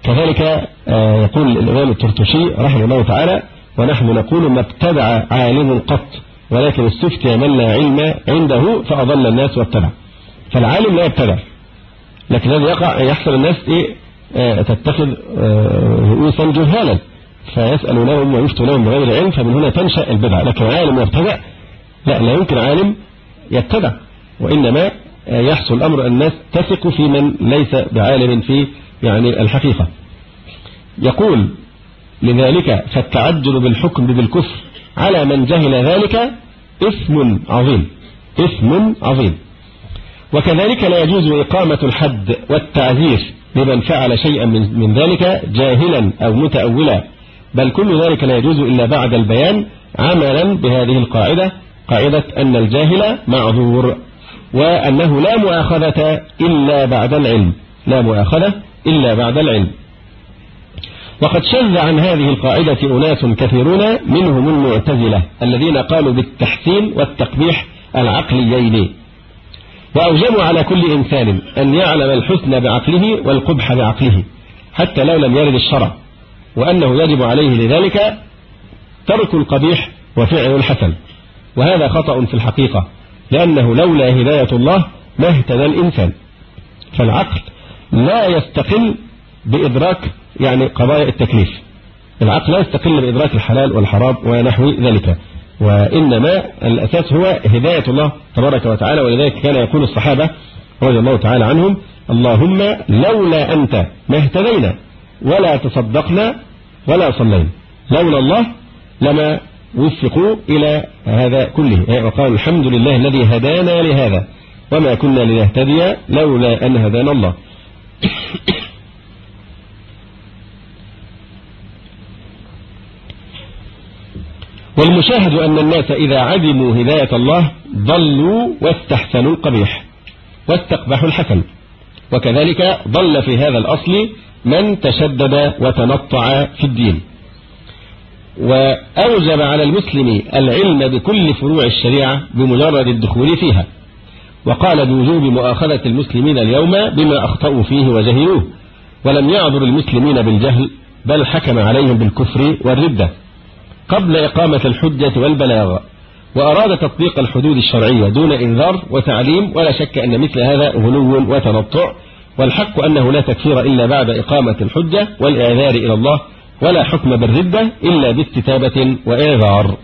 C: كذلك يقول الإمام الطرطوشي رحمه الله تعالى: ونحن نقول ما ابتدع عالم قط، ولكن استفتي من لا علم عنده فأضل الناس واتبع. فالعالم لا يبتدع، لكن الذي يقع يحصل الناس إيه آه تتخذ آه رؤوسا جهالا فيسألونهم ويفتونهم بغير علم، فمن هنا تنشأ البدعة. لكن عالم يبتدع لا، لا يمكن عالم يبتدع، وإنما آه يحصل الأمر الناس تثق في من ليس بعالم في يعني الحقيقة. يقول: لذلك فالتعجل بالحكم بالكفر على من جهل ذلك إثم عظيم، إثم عظيم. وكذلك لا يجوز إقامة الحد والتعذير لمن فعل شيئا من, من ذلك جاهلا أو متأولا، بل كل ذلك لا يجوز إلا بعد البيان، عملا بهذه القاعدة، قاعدة أن الجاهل معذور، وأنه لا مؤاخذة إلا بعد العلم، لا مؤاخذة إلا بعد العلم. وقد شذ عن هذه القاعدة أناس كثيرون منهم المعتزلة الذين قالوا بالتحسين والتقبيح العقليين، وأوجبوا على كل إنسان أن يعلم الحسن بعقله والقبح بعقله حتى لو لم يرد الشرع، وأنه يجب عليه لذلك ترك القبيح وفعل الحسن. وهذا خطأ في الحقيقة، لأنه لولا هداية الله ما اهتدى الإنسان. فالعقل لا يستقل بإدراك يعني قضايا التكليف، العقل لا يستقل بإدراك الحلال والحرام ونحو ذلك، وإنما الأساس هو هداية الله تبارك وتعالى. ولذلك كان يقول الصحابة رضي الله تعالى عنهم: اللهم لولا أنت ما اهتدينا ولا تصدقنا ولا صلينا، لولا الله لما وفقوا إلى هذا كله. وقال: الحمد لله الذي هدانا لهذا وما كنا لنهتدي لولا أن هدانا الله. والمشاهد أن الناس إذا عدموا هداية الله ضلوا واستحسنوا القبيح واستقبحوا الحسن، وكذلك ضل في هذا الأصل من تشدد وتنطع في الدين. وأوجب على المسلم العلم بكل فروع الشريعة بمجرد الدخول فيها، وقال بوجوب مؤاخذة المسلمين اليوم بما أخطأوا فيه وجهلوه، ولم يعذر المسلمين بالجهل بل حكم عليهم بالكفر والردة قبل إقامة الحجة والبلاغ، وأراد تطبيق الحدود الشرعية دون إنذار وتعليم. ولا شك أن مثل هذا غلو وتنطع، والحق أنه لا تكفير إلا بعد إقامة الحجة والإعذار إلى الله، ولا حكم بالردة إلا باستتابة وإعذار.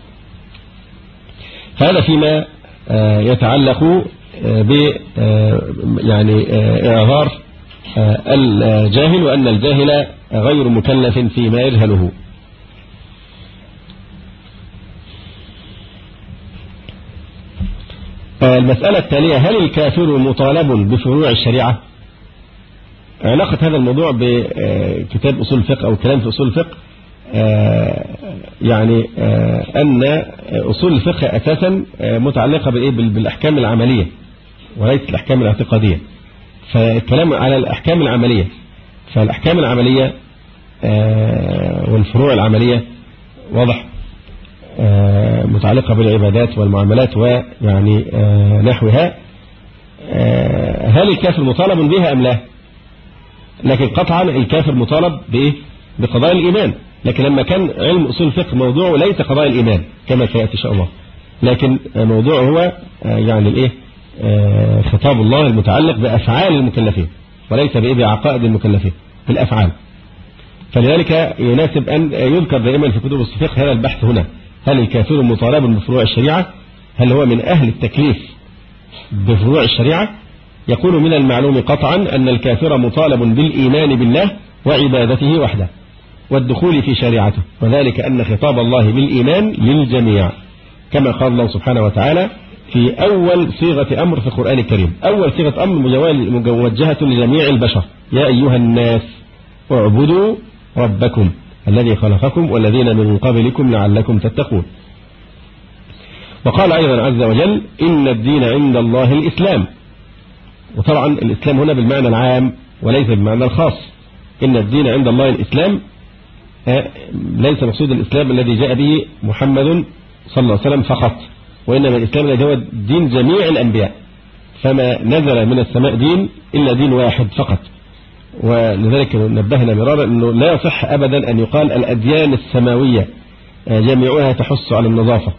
C: فهذا فيما يتعلق ب يعني إعذار الجاهل، وأن الجاهل غير مكلف فيما يجهله. المسألة التالية: هل الكافر مطالب بفروع الشريعة؟ علاقة هذا الموضوع بكتاب أصول الفقه أو كلام في أصول الفقه، يعني أن أصول الفقه أساسا متعلقة بالأحكام العملية وليس الأحكام الاعتقادية. فالكلام على الأحكام العملية، فالأحكام العملية والفروع العملية واضح متعلقة بالعبادات والمعاملات ويعني نحوها. هل الكافر مطالب بها أم لا؟ لكن قطعا الكافر مطالب بإيه؟ بقضايا الإيمان. لكن لما كان علم أصول الفقه موضوعه ليس قضايا الإيمان كما سيأتي إن شاء الله، لكن موضوعه هو يعني الإيه؟ خطاب الله المتعلق بأفعال المكلفين وليس بإيه؟ بعقائد المكلفين، بالأفعال. فلذلك يناسب أن يذكر دائما في كتب الفقه هذا البحث هنا: هل الكافر مطالب بفروع الشريعة؟ هل هو من أهل التكليف بفروع الشريعة؟ يقول: من المعلوم قطعا أن الكافر مطالب بالإيمان بالله وعبادته وحده والدخول في شريعته، وذلك أن خطاب الله بالإيمان للجميع، كما قال الله سبحانه وتعالى في أول صيغة أمر في القرآن الكريم. أول صيغة أمر موجهة لجميع البشر: يا أيها الناس اعبدوا ربكم الذي خلقكم والذين من قبلكم لعلكم تتقون. وقال أيضا عز وجل: إن الدين عند الله الإسلام. وطبعا الإسلام هنا بالمعنى العام وليس بالمعنى الخاص. إن الدين عند الله الإسلام ليس مقصود الإسلام الذي جاء به محمد صلى الله عليه وسلم فقط، وإنما الإسلام الذي هو دين جميع الأنبياء، فما نزل من السماء دين إلا دين واحد فقط، ولذلك نبهنا مرارا أنه لا يصح أبدا أن يقال الأديان السماوية جميعها تحث على النظافة.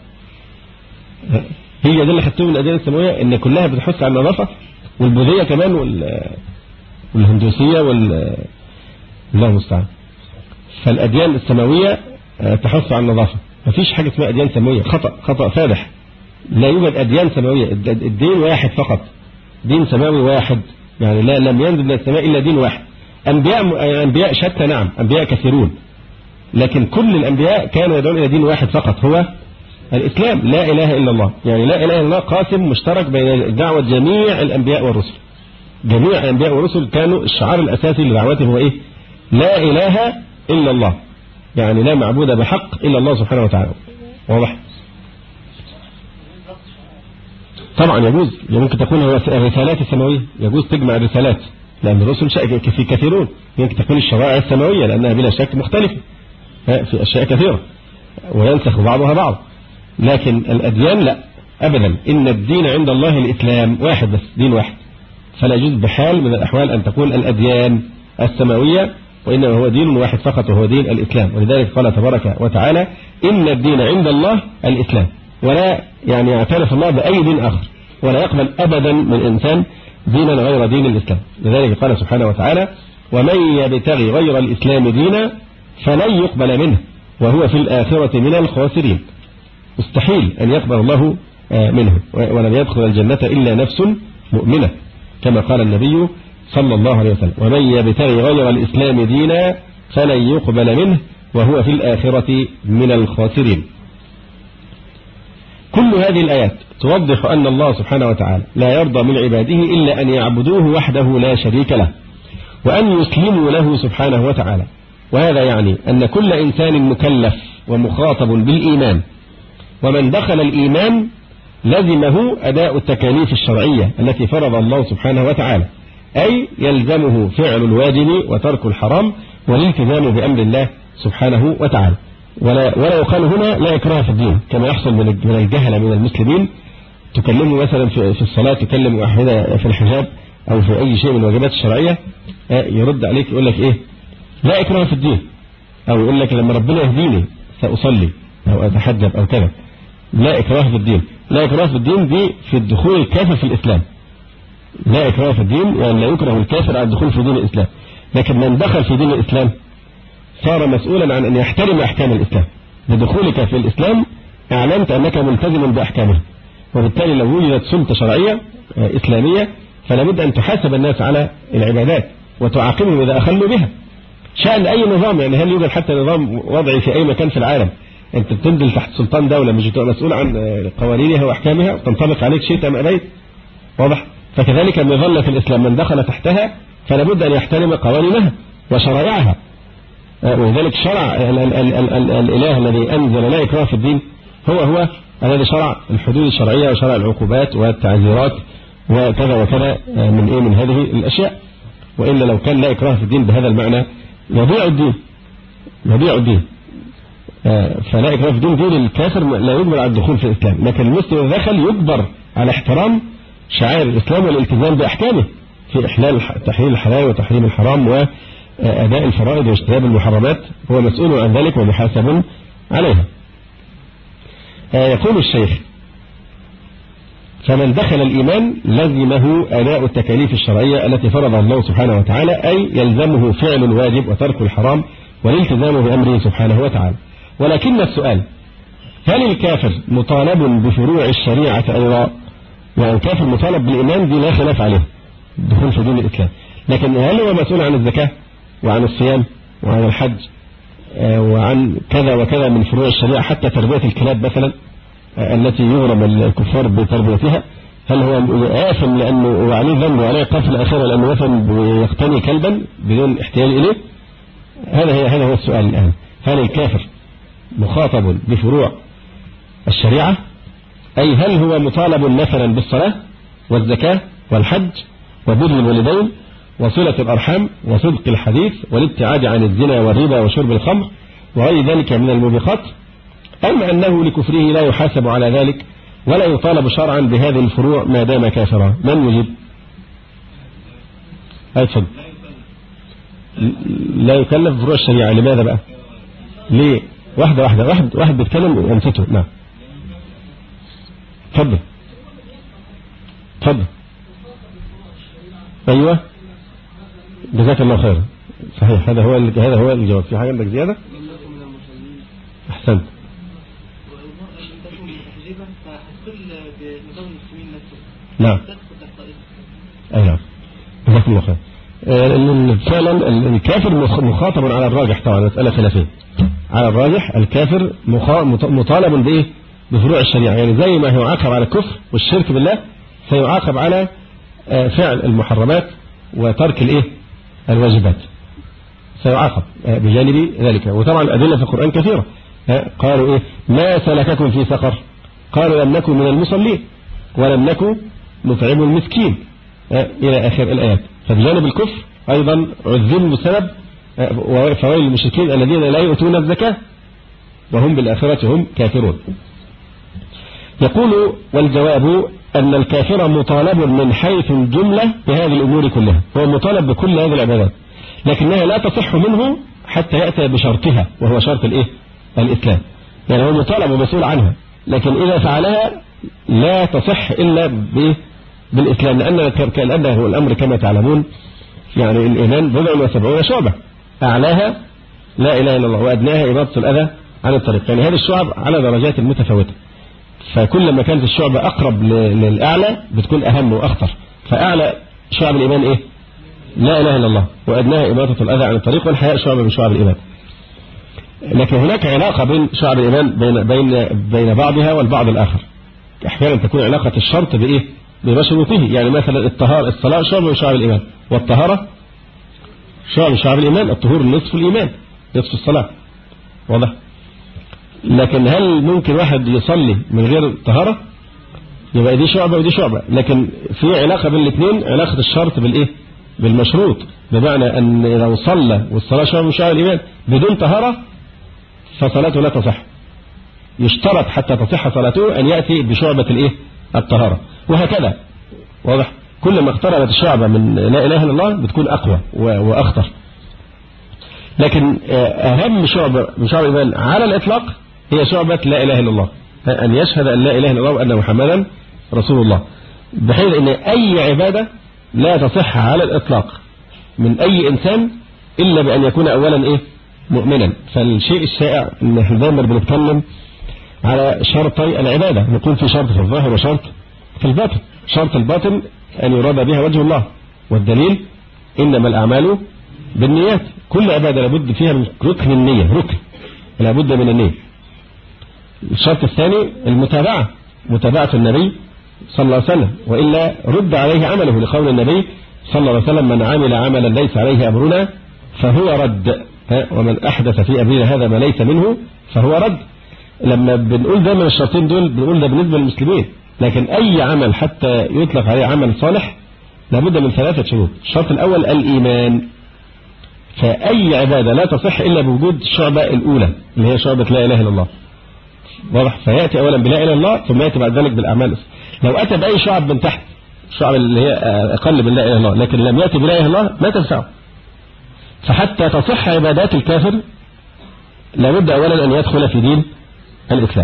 C: هي ده اللي خدتوه من الأديان السماوية، أن كلها بتحث على النظافة، والبوذية كمان والهندوسية وال الله المستعان. فالأديان السماوية تحث على النظافة، مفيش حاجة اسمها أديان سماوية، خطأ خطأ فادح. لا يوجد أديان سماوية، الدين واحد فقط، دين سماوي واحد، يعني لا لم ينزل من السماء إلا دين واحد. أنبياء أنبياء شتى، نعم أنبياء كثيرون، لكن كل الأنبياء كانوا يدعون إلى دين واحد فقط، هو الإسلام، لا إله إلا الله. يعني لا إله إلا الله قاسم مشترك بين دعوة جميع الأنبياء والرسل. جميع الأنبياء والرسل كانوا الشعار الأساسي لدعوتهم هو إيه؟ لا إله إلا الله، يعني لا معبود بحق إلا الله سبحانه وتعالى. واضح؟ طبعا يجوز، ممكن تكون الرسالات السماوية، يجوز تجمع الرسالات، لأن الرسل في كثيرون، يمكن تكون الشرائع السماوية لأنها بلا شك مختلفة في أشياء كثيرة وينسخ بعضها بعض. لكن الأديان لا أبدا، إن الدين عند الله الإسلام، واحد بس، دين واحد. فلا يجوز بحال من الأحوال أن تكون الأديان السماوية، وإنما هو دين واحد فقط وهو دين الإسلام. ولذلك قال تبارك وتعالى إن الدين عند الله الإسلام، ولا يعني يعترف الله بأي دين آخر، ولا يقبل أبدا من إنسان دينا غير دين الإسلام. لذلك قال سبحانه وتعالى ومن يبتغي غير الإسلام دينا فلن يقبل منه وهو في الآخرة من الخاسرين. مستحيل أن يقبل الله منه، ولن يدخل الجنة إلا نفس مؤمنة، كما قال النبي صلى الله عليه وسلم ومن يبتغي غير الإسلام دينا فلن يقبل منه وهو في الآخرة من الخاسرين. كل هذه الآيات توضح أن الله سبحانه وتعالى لا يرضى من عباده إلا أن يعبدوه وحده لا شريك له، وأن يسلموا له سبحانه وتعالى. وهذا يعني أن كل إنسان مكلف ومخاطب بالإيمان، ومن دخل الإيمان لزمه أداء التكاليف الشرعية التي فرض الله سبحانه وتعالى، أي يلزمه فعل الواجب وترك الحرام والالتزام بأمر الله سبحانه وتعالى. ولا, ولا يقال هنا لا إكراه في الدين كما يحصل من الجهل من المسلمين. تكلموا مثلا في الصلاة، تكلم واحدة في الحجاب أو في أي شيء من الواجبات الشرعية، يرد عليك يقول لك إيه؟ لا إكراه في الدين، أو يقول لك لما ربنا يهديني سأصلي أو أتحجب أو كذا. لا إكراه في الدين، لا إكراه في الدين دي في الدخول الكافر في الإسلام. لا إكراه في الدين يعني لا يكره الكافر على الدخول في دين الإسلام، لكن من دخل في دين الإسلام صار مسؤولا عن أن يحترم أحكام الإسلام. بدخولك في الإسلام أعلنت أنك ملتزم بأحكامه، وبالتالي لو وجدت سلطة شرعية إسلامية فلا بد أن تحاسب الناس على العبادات وتعاقبهم إذا أخلوا بها. شأن أي نظام، يعني هل يوجد حتى نظام وضعي في أي مكان في العالم أنت بتنزل تحت سلطان دولة مش بتبقى مسؤول عن قوانينها وأحكامها وتنطبق عليك شيء أم أبيت؟ واضح؟ فكذلك المظلة في الإسلام من دخل تحتها فلا بد أن يحترم قوانينها وشرائعها. ولذلك شرع ال ال ال ال ال الإله الذي أنزل لا إكراه في الدين هو هو الذي شرع الحدود الشرعية وشرع العقوبات والتعزيرات وكذا وكذا من إيه من هذه الأشياء. وإلا لو كان لا إكراه في الدين بهذا المعنى يضيع الدين، يضيع الدين. فلا إكراه في الدين دين الكافر لا يجبر على الدخول في الإسلام، لكن المسلم إذا دخل يجبر على احترام شعائر الإسلام والالتزام بأحكامه في إحلال تحليل الحلال وتحريم الحرام وأداء الفرائض واجتناب المحرمات، هو مسؤول عن ذلك ومحاسب عليها. يقول الشيخ فمن دخل الإيمان لزمه أداء التكاليف الشرعية التي فرض الله سبحانه وتعالى، أي يلزمه فعل الواجب وترك الحرام والالتزام بأمره سبحانه وتعالى. ولكن السؤال هل الكافر مطالب بفروع الشريعة أيضا؟ يعني الكافر مطالب بالإيمان دي لا خلاف عليه دخول في دين الإسلام، لكن هل هو مسؤول عن الزكاة وعن الصيام وعن الحج وعن كذا وكذا من فروع الشريعة، حتى تربية الكلاب مثلا التي يغرم الكفار بتربيتها؟ هل هو آثم لأنه عليه ذنب وعليه قف الآخرة لأنه مثلا يقتني كلبا بدون احتياج إليه؟ هذا هي هذا هو السؤال الآن. هل الكافر مخاطب بفروع الشريعة؟ أي هل هو مطالب مثلا بالصلاة والزكاة والحج وبر الوالدين وصلة الأرحام وصدق الحديث والابتعاد عن الزنا والربا وشرب الخمر وغير ذلك من الموبقات، أم أنه لكفره لا يحاسب على ذلك ولا يطالب شرعا بهذه الفروع ما دام كافرا؟ من يجيب؟ أتفضل. لا يكلف بفروع الشريعة. لماذا بقى؟ ليه؟ واحدة واحدة واحد واحد بيتكلم ينسته. نعم اتفضل اتفضل. ايوه جزاك الله خيرا. صحيح هذا هو هذا هو الجواب. في حاجة عندك زيادة؟ احسنت. نعم اي نعم جزاكم الله خير. فعلا الكافر مخاطب على الراجح، طبعا مسألة خلافية. على الراجح الكافر مطالب بايه؟ بفروع الشريعة. يعني زي ما هو يعاقب على الكفر والشرك بالله سيعاقب على فعل المحرمات وترك الايه؟ الواجبات، سيعاقب بجانب ذلك. وطبعا الأدلة في القرآن كثيرة. قالوا ايه؟ ما سلككم في سقر؟ قالوا لم نكن من المصلين ولم نكن نطعم المسكين إلى آخر الآيات. فبجانب الكفر أيضا عذبوا بسبب فويل للمشركين الذين لا يؤتون الزكاة وهم بالآخرة هم كافرون. يقول والجواب أن الكافر مطالب من حيث الجملة بهذه الأمور كلها، هو مطالب بكل هذه العبادات، لكنها لا تصح منه حتى يأتي بشرطها وهو شرط الإيه؟ الإسلام. يعني هو مطالب ومسؤول عنها، لكن إذا فعلها لا تصح إلا بالإسلام، لأن هو الأمر كما تعلمون يعني الإيمان بضع وسبعون شعبة، أعلاها لا إله إلا الله وأدناها إماطة الأذى عن الطريق. يعني هذه الشعب على درجات متفاوتة، فكل ما كانت الشعبة أقرب للأعلى بتكون أهم وأخطر. فأعلى شعب الإيمان إيه؟ لا إله إلا الله، وأدناها إماطة الأذى عن الطريق، والحياء شعبة من شعب الإيمان. لكن هناك علاقة بين شعب الإيمان بين بين بين بعضها والبعض الآخر. أحيانا تكون علاقة الشرط بإيه؟ بمشروطه. يعني مثلا الطهارة، الصلاة شعب من شعب الإيمان، والطهارة شعب من شعب الإيمان. الطهور نصف الإيمان، نصف الصلاة، واضح؟ لكن هل ممكن واحد يصلي من غير طهارة؟ يبقى دي شعبة ودي شعبة. لكن في علاقة بين الاثنين، علاقة الشرط بالإيه؟ بالمشروط، بمعنى أن لو صلى والصلاة شعب من شعب الإيمان بدون طهارة فصلاته لا تصح. يشترط حتى تصح صلاته أن يأتي بشعبة الإيه؟ الطهارة، وهكذا، واضح؟ كل ما اقتربت الشعبة من لا إله إلا الله بتكون أقوى وأخطر. لكن أهم شعبة من شعب الإيمان على الإطلاق هي شعبة لا إله إلا الله، أن يشهد أن لا إله إلا الله وأن محمدا رسول الله، بحيث أن أي عبادة لا تصح على الإطلاق من أي إنسان إلا بأن يكون أولا إيه؟ مؤمنا. فالشيء الشائع أن احنا دايما بنتكلم على شرطي العبادة، نقول في شرط في الظاهر وشرط في الباطن. شرط الباطن أن يراد بها وجه الله، والدليل إنما الأعمال بالنيات. كل عبادة لابد فيها من ركن النية، ركن لابد من النية. الشرط الثاني المتابعة، متابعة النبي صلى الله عليه وسلم، وإلا رد عليه عمله، لقول النبي صلى الله عليه وسلم من عمل عملا ليس عليه أمرنا فهو رد، ومن أحدث في أمرنا هذا ما ليس منه فهو رد. لما بنقول دايما الشرطين دول بنقول ده بالنسبة للمسلمين، لكن أي عمل حتى يطلق عليه عمل صالح لابد من ثلاثة شروط. الشرط الأول الإيمان، فأي عبادة لا تصح إلا بوجود الشعبة الأولى اللي هي شعبة لا إله إلا الله، واضح؟ فيأتي أولا بلا إله إلا الله ثم يأتي بعد ذلك بالأعمال. لو أتى بأي شعب من تحت، الشعب اللي هي أقل من لا إله إلا الله، لكن لم يأتي بلا إله إلا الله ما تنفعه. فحتى تصح عبادات الكافر لابد أولا أن يدخل في دين الإسلام.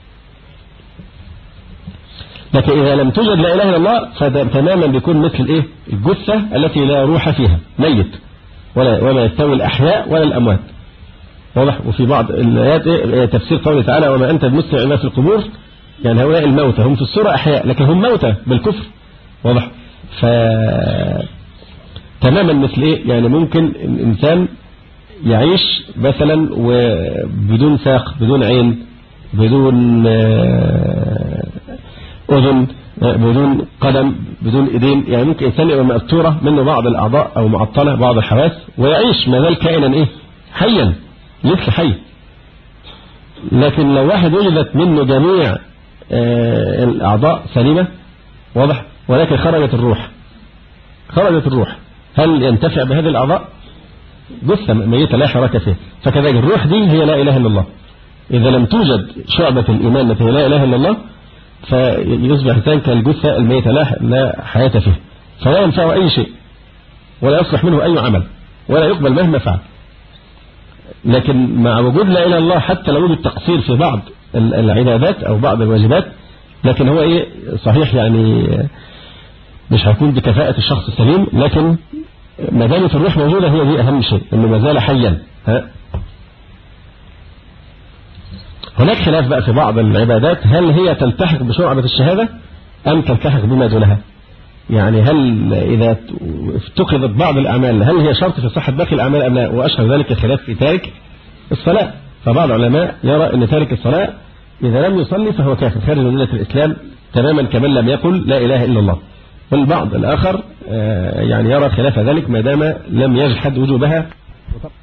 C: لكن إذا لم توجد لا إله إلا الله فتماما بيكون مثل الإيه؟ الجثة التي لا روح فيها، ميت، ولا ولا يستوي الأحياء ولا الأموات، واضح؟ وفي بعض الآيات إيه؟ تفسير قوله تعالى وما أنت بمسمع الناس في القبور، يعني هؤلاء الموتى هم في الصورة أحياء لكن هم موتى بالكفر، واضح؟ ف تماما مثل إيه؟ يعني ممكن الإنسان يعيش مثلا وبدون ساق، بدون عين، بدون أذن، بدون قدم، بدون إيدين. يعني ممكن إنسان يبقى مأثورة منه بعض الأعضاء أو معطلة بعض الحواس ويعيش ما زال كائنا إيه؟ حيا، مثل حي. لكن لو واحد وجدت منه جميع الأعضاء سليمة، واضح؟ ولكن خرجت الروح، خرجت الروح، هل ينتفع بهذه الأعضاء؟ جثة ميتة لا حركة فيها. فكذلك الروح دي هي لا إله إلا الله. إذا لم توجد شعبة الإيمان التي لا إله إلا الله فيصبح الإنسان كالجثة الميتة لا حياة فيها، فلا ينفع أي شيء ولا يصلح منه أي عمل. ولا يقبل مهما فعل. لكن مع وجود لا إله إلا الله حتى لو وجد تقصير في بعض العبادات أو بعض الواجبات، لكن هو إيه صحيح يعني مش هيكون بكفاءة الشخص السليم، لكن ما دامت الروح موجودة هي دي أهم شيء، إنه ما زال حيا. ها هناك خلاف بقى في بعض العبادات، هل هي تلتحق بشعبة الشهادة أم تلتحق بما دونها؟ يعني هل إذا افتقدت بعض الأعمال هل هي شرط في صحة باقي الأعمال أم لا؟ وأشهر ذلك خلاف في تارك الصلاة. فبعض العلماء يرى أن تارك الصلاة إذا لم يصلي فهو كافر خارج من ملة الإسلام تماما كمن لم يقل لا إله إلا الله. والبعض الآخر يعني يرى خلاف ذلك ما دام لم يجحد وجوبها.